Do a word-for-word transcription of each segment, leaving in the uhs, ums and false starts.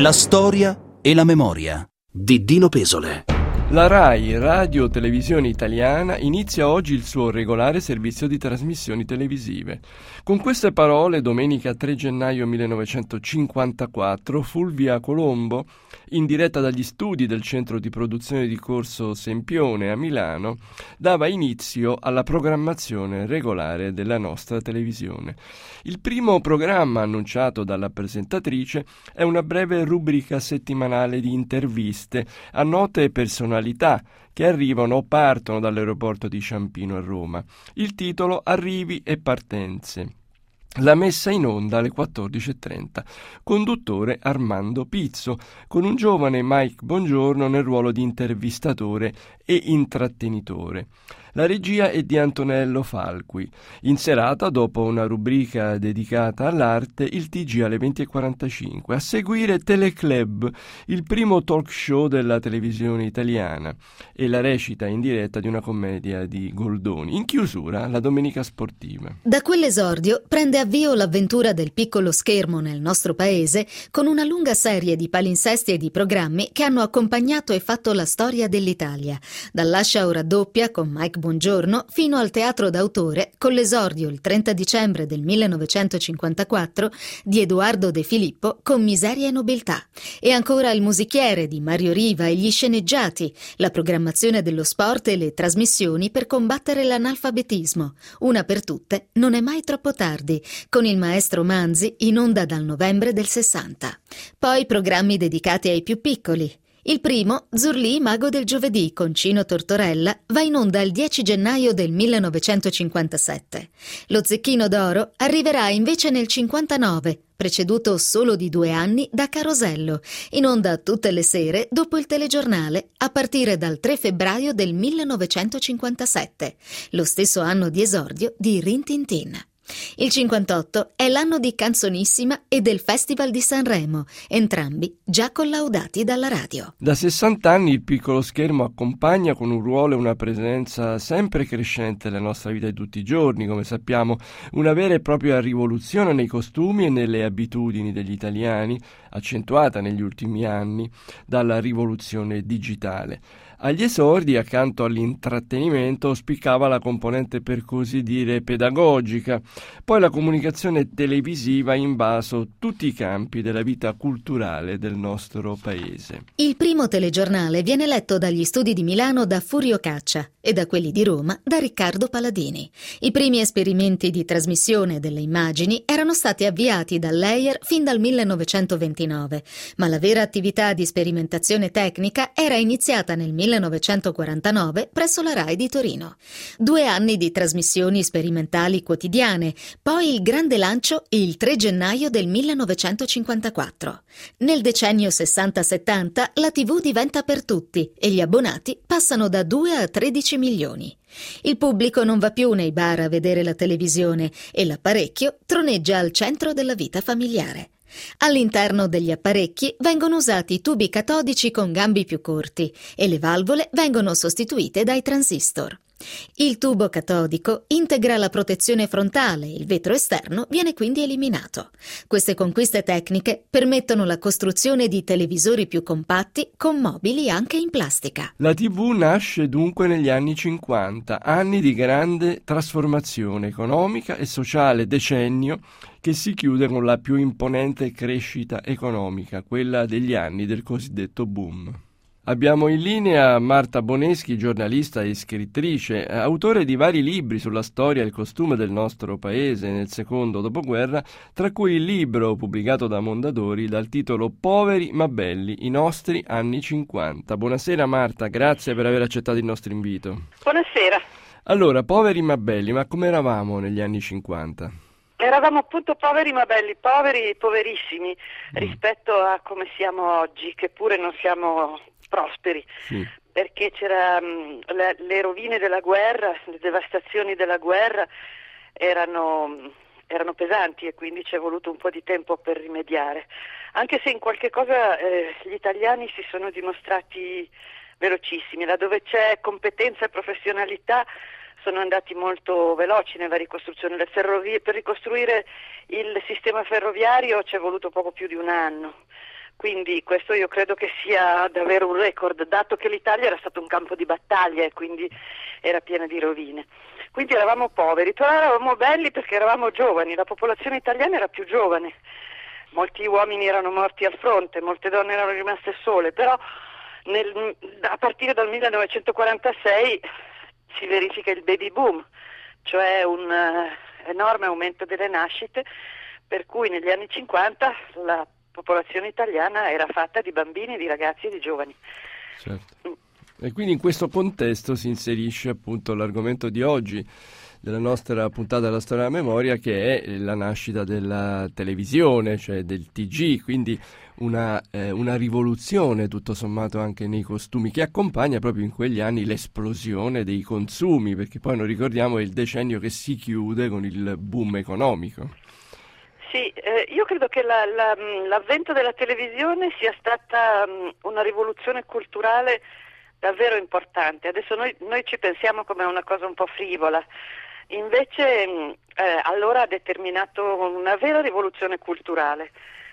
La storia e la memoria di Dino Pesole. La RAI, Radio Televisione Italiana, inizia oggi il suo regolare servizio di trasmissioni televisive. Con queste parole, domenica tre gennaio millenovecentocinquantaquattro, Fulvia Colombo, in diretta dagli studi del centro di produzione di Corso Sempione a Milano, dava inizio alla programmazione regolare della nostra televisione. Il primo programma annunciato dalla presentatrice è una breve rubrica settimanale di interviste a note personalità che arrivano o partono dall'aeroporto di Ciampino a Roma. Il titolo Arrivi e partenze. La messa in onda alle quattordici e trenta. Conduttore Armando Pizzo, con un giovane Mike Bongiorno nel ruolo di intervistatore e intrattenitore. La regia è di Antonello Falqui. In serata, dopo una rubrica dedicata all'arte, il T G alle venti e quarantacinque. A seguire Teleclub, il primo talk show della televisione italiana, e la recita in diretta di una commedia di Goldoni. In chiusura, la domenica sportiva. Da quell'esordio prende avvio l'avventura del piccolo schermo nel nostro paese, con una lunga serie di palinsesti e di programmi che hanno accompagnato e fatto la storia dell'Italia, dall'Ascia ora doppia con Mike Bongiorno fino al teatro d'autore, con l'esordio il trenta dicembre del millenovecentocinquantaquattro di Edoardo De Filippo con Miseria e nobiltà, e ancora il musichiere di Mario Riva e gli sceneggiati, la programmazione dello sport e le trasmissioni per combattere l'analfabetismo. Una per tutte, Non è mai troppo tardi, con il maestro Manzi in onda dal novembre del sessanta. Poi programmi dedicati ai più piccoli. Il primo, Zurlì, mago del giovedì, con Cino Tortorella, va in onda il dieci gennaio del millenovecentocinquantasette. Lo Zecchino d'Oro arriverà invece nel cinquantanove, preceduto solo di due anni da Carosello, in onda tutte le sere dopo il telegiornale, a partire dal tre febbraio del millenovecentocinquantasette, lo stesso anno di esordio di Rin Tin Tin. Il cinquantotto è l'anno di Canzonissima e del Festival di Sanremo, entrambi già collaudati dalla radio. Da sessanta anni il piccolo schermo accompagna con un ruolo e una presenza sempre crescente nella nostra vita di tutti i giorni, come sappiamo, una vera e propria rivoluzione nei costumi e nelle abitudini degli italiani, accentuata negli ultimi anni dalla rivoluzione digitale. Agli esordi, accanto all'intrattenimento, spiccava la componente per così dire pedagogica. Poi la comunicazione televisiva ha invaso tutti i campi della vita culturale del nostro paese. Il primo telegiornale viene letto dagli studi di Milano da Furio Caccia e da quelli di Roma da Riccardo Paladini. I primi esperimenti di trasmissione delle immagini erano stati avviati dall'E I R fin dal millenovecentoventinove, ma la vera attività di sperimentazione tecnica era iniziata nel millenovecentoquarantanove presso la RAI di Torino. Due anni di trasmissioni sperimentali quotidiane, poi il grande lancio il tre gennaio del millenovecentocinquantaquattro. Nel decennio sessanta settanta la tivù diventa per tutti e gli abbonati passano da due a tredici milioni. Il pubblico non va più nei bar a vedere la televisione e l'apparecchio troneggia al centro della vita familiare. All'interno degli apparecchi vengono usati tubi catodici con gambi più corti e le valvole vengono sostituite dai transistor. Il tubo catodico integra la protezione frontale, il vetro esterno viene quindi eliminato. Queste conquiste tecniche permettono la costruzione di televisori più compatti con mobili anche in plastica. La tivù nasce dunque negli anni cinquanta, anni di grande trasformazione economica e sociale, decennio che si chiude con la più imponente crescita economica, quella degli anni del cosiddetto boom. Abbiamo in linea Marta Boneschi, giornalista e scrittrice, autore di vari libri sulla storia e il costume del nostro paese nel secondo dopoguerra, tra cui il libro pubblicato da Mondadori dal titolo Poveri ma belli, i nostri anni cinquanta. Buonasera Marta, grazie per aver accettato il nostro invito. Buonasera. Allora, poveri ma belli, ma come eravamo negli anni cinquanta? Eravamo appunto poveri ma belli, poveri poverissimi mm. rispetto a come siamo oggi, che pure non siamo prosperi, sì. Perché c'era mh, le, le rovine della guerra, le devastazioni della guerra erano, erano pesanti e quindi ci è voluto un po' di tempo per rimediare, anche se in qualche cosa eh, gli italiani si sono dimostrati velocissimi, laddove c'è competenza e professionalità sono andati molto veloci nella ricostruzione. Le ferrovie, per ricostruire il sistema ferroviario ci è voluto poco più di un anno, Quindi questo io credo che sia davvero un record, dato che l'Italia era stato un campo di battaglia e quindi era piena di rovine. Quindi eravamo poveri, però eravamo belli perché eravamo giovani, la popolazione italiana era più giovane, molti uomini erano morti al fronte, molte donne erano rimaste sole, però nel, a partire dal millenovecentoquarantasei si verifica il baby boom, cioè un uh, enorme aumento delle nascite, per cui negli anni cinquanta la popolazione italiana era fatta di bambini, di ragazzi e di giovani. Certo. E quindi in questo contesto si inserisce appunto l'argomento di oggi della nostra puntata della storia della memoria, che è la nascita della televisione, cioè del T G, quindi una, eh, una rivoluzione tutto sommato anche nei costumi, che accompagna proprio in quegli anni l'esplosione dei consumi, perché poi non ricordiamo è il decennio che si chiude con il boom economico. Sì, eh, io credo che la, la, l'avvento della televisione sia stata um, una rivoluzione culturale davvero importante. Adesso noi, noi ci pensiamo come una cosa un po' frivola, invece eh, allora ha determinato una vera rivoluzione culturale,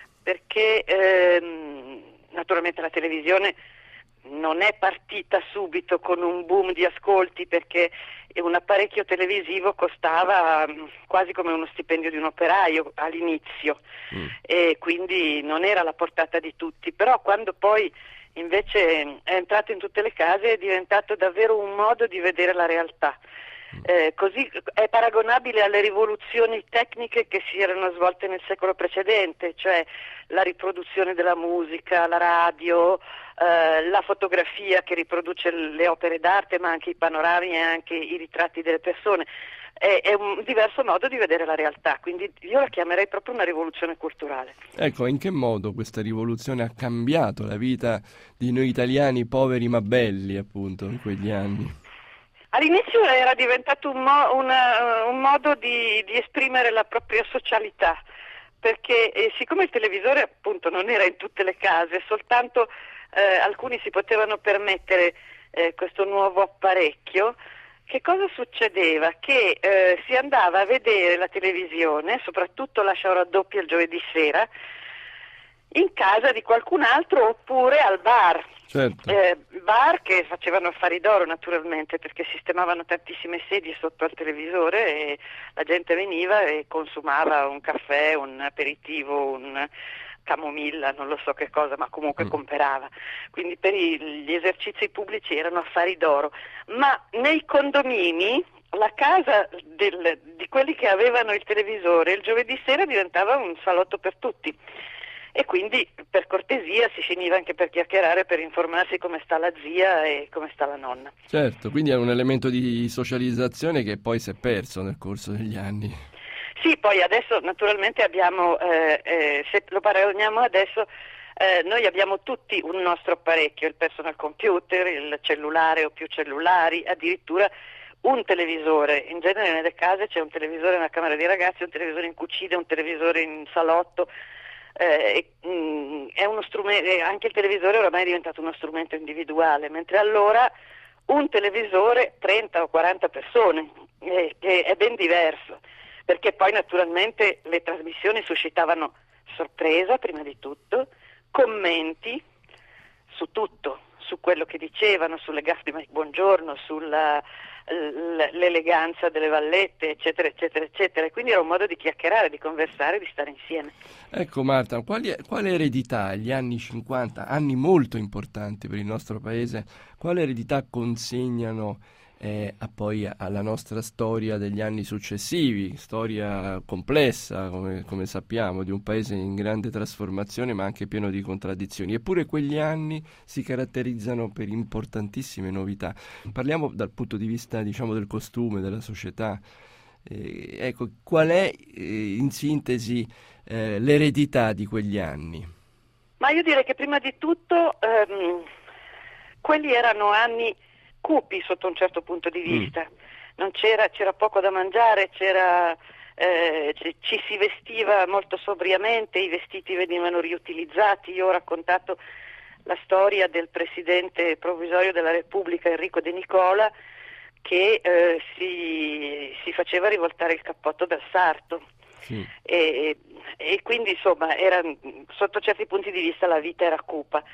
perché ehm, naturalmente la televisione non è partita subito con un boom di ascolti, perché un apparecchio televisivo costava um, quasi come uno stipendio di un operaio all'inizio, mm. e quindi non era alla portata di tutti, però quando poi invece è entrato in tutte le case è diventato davvero un modo di vedere la realtà. Eh, così è paragonabile alle rivoluzioni tecniche che si erano svolte nel secolo precedente, cioè la riproduzione della musica, la radio, eh, la fotografia che riproduce le opere d'arte, ma anche i panorami e anche i ritratti delle persone. È, è un diverso modo di vedere la realtà, quindi io la chiamerei proprio una rivoluzione culturale. Ecco, in che modo questa rivoluzione ha cambiato la vita di noi italiani poveri ma belli, appunto, in quegli anni? All'inizio era diventato un, mo- una, un modo di, di esprimere la propria socialità, perché eh, siccome il televisore appunto non era in tutte le case, soltanto eh, alcuni si potevano permettere eh, questo nuovo apparecchio, che cosa succedeva? Che eh, si andava a vedere la televisione, soprattutto lascia ora doppia il giovedì sera, in casa di qualcun altro oppure al bar. Certo. Eh, bar che facevano affari d'oro naturalmente, perché sistemavano tantissime sedie sotto al televisore e la gente veniva e consumava un caffè, un aperitivo, un camomilla, non lo so che cosa, ma comunque mm. comperava. Quindi per i, gli esercizi pubblici erano affari d'oro. Ma nei condomini la casa del, di quelli che avevano il televisore il giovedì sera diventava un salotto per tutti. E quindi per cortesia si finiva anche per chiacchierare, per informarsi come sta la zia e come sta la nonna. Certo, quindi è un elemento di socializzazione che poi si è perso nel corso degli anni. Sì, poi adesso naturalmente abbiamo, eh, eh, se lo paragoniamo adesso, eh, noi abbiamo tutti un nostro apparecchio, il personal computer, il cellulare o più cellulari, addirittura un televisore. In genere nelle case c'è un televisore nella camera dei ragazzi, un televisore in cucina, un televisore in salotto. Eh, mh, è uno strumento, anche il televisore oramai è diventato uno strumento individuale, mentre allora un televisore trenta o quaranta persone, eh, che è ben diverso, perché poi naturalmente le trasmissioni suscitavano sorpresa prima di tutto, commenti su tutto, su quello che dicevano, sulle gaffe di Mike Bongiorno, sulla l'eleganza delle vallette, eccetera, eccetera, eccetera. Quindi era un modo di chiacchierare, di conversare, di stare insieme. Ecco Marta, quali, quale eredità gli anni cinquanta, anni molto importanti per il nostro paese, quale eredità consegnano eh, a poi alla nostra storia degli anni successivi, storia complessa come, come sappiamo, di un paese in grande trasformazione ma anche pieno di contraddizioni, eppure quegli anni si caratterizzano per importantissime novità. Parliamo dal punto di vista, diciamo, del costume, della società. Eh, ecco, qual è eh, in sintesi eh, l'eredità di quegli anni? Ma io direi che prima di tutto ehm, quelli erano anni cupi sotto un certo punto di vista, mm. non c'era, c'era poco da mangiare, c'era, eh, ci si vestiva molto sobriamente, i vestiti venivano riutilizzati. Io ho raccontato la storia del presidente provvisorio della Repubblica Enrico De Nicola che eh, si, si faceva rivoltare il cappotto dal sarto, sì. e, e quindi insomma era, sotto certi punti di vista la vita era cupa,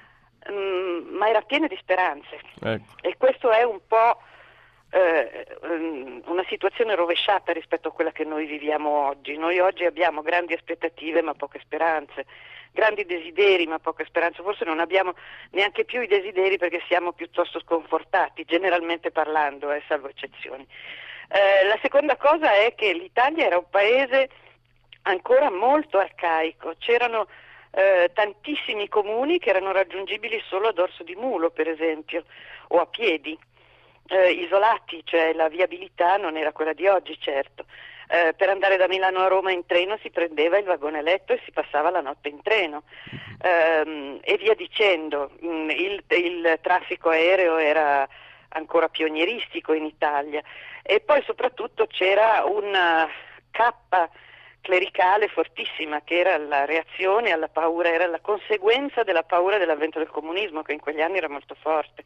mm, ma era piena di speranze, Ecco. e questo è un po' eh, una situazione rovesciata rispetto a quella che noi viviamo oggi. Noi oggi abbiamo grandi aspettative ma poche speranze, grandi desideri ma poche speranze, forse non abbiamo neanche più i desideri perché siamo piuttosto sconfortati, generalmente parlando, eh, salvo eccezioni. Eh, la seconda cosa è che l'Italia era un paese ancora molto arcaico, c'erano eh, tantissimi comuni che erano raggiungibili solo a dorso di mulo, per esempio, o a piedi, eh, isolati, cioè la viabilità non era quella di oggi, certo. Eh, per andare da Milano a Roma in treno si prendeva il vagone letto e si passava la notte in treno, eh, e via dicendo. Il, il traffico aereo era ancora pionieristico in Italia, e poi soprattutto c'era una cappa clericale fortissima che era la reazione alla paura, era la conseguenza della paura dell'avvento del comunismo, che in quegli anni era molto forte.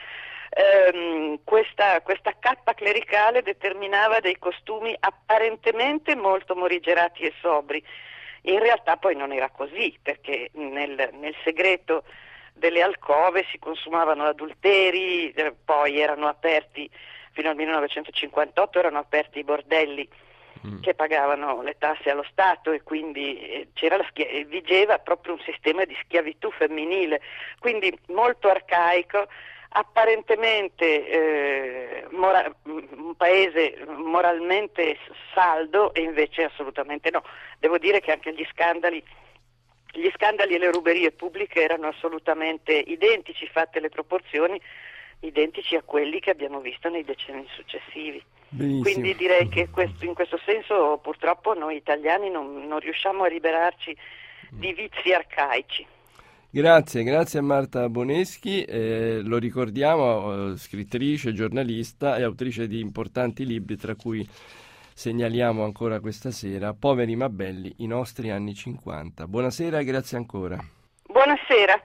Um, questa, questa cappa clericale determinava dei costumi apparentemente molto morigerati e sobri. In realtà poi non era così, perché nel, nel segreto delle alcove si consumavano adulteri, eh, poi erano aperti fino al millenovecentocinquantotto, erano aperti i bordelli mm. che pagavano le tasse allo Stato, e quindi eh, c'era la schia- vigeva proprio un sistema di schiavitù femminile, quindi molto arcaico, apparentemente eh, mora- un paese moralmente saldo, e invece assolutamente no. Devo dire che anche gli scandali gli scandali e le ruberie pubbliche erano assolutamente identici, fatte le proporzioni, identici a quelli che abbiamo visto nei decenni successivi. Benissimo. Quindi direi che questo, in questo senso purtroppo noi italiani non, non riusciamo a liberarci di vizi arcaici. Grazie, grazie a Marta Boneschi, eh, lo ricordiamo, eh, scrittrice, giornalista e autrice di importanti libri, tra cui segnaliamo ancora questa sera Poveri ma belli, i nostri anni cinquanta. Buonasera e grazie ancora. Buonasera.